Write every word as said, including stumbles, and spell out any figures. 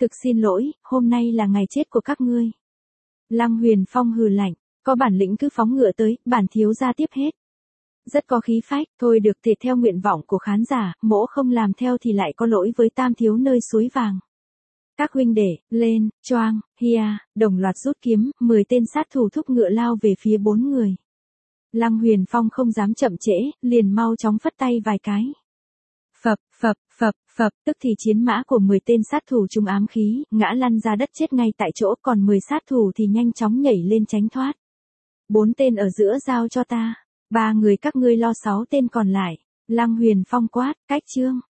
Thực xin lỗi, hôm nay là ngày chết của các ngươi. Lăng Huyền Phong hừ lạnh, có bản lĩnh cứ phóng ngựa tới, bản thiếu gia tiếp hết. Rất có khí phách, thôi được thì theo nguyện vọng của khán giả, mỗ không làm theo thì lại có lỗi với tam thiếu nơi suối vàng. Các huynh đệ, lên, choang, hia, đồng loạt rút kiếm, mười tên sát thủ thúc ngựa lao về phía bốn người. Lăng Huyền Phong không dám chậm trễ, liền mau chóng phất tay vài cái. Phập, phập, phập, phập, tức thì chiến mã của mười tên sát thủ trúng ám khí, ngã lăn ra đất chết ngay tại chỗ, còn mười sát thủ thì nhanh chóng nhảy lên tránh thoát. Bốn tên ở giữa giao cho ta, ba người các ngươi lo sáu tên còn lại. Lăng Huyền Phong quát, cách chương.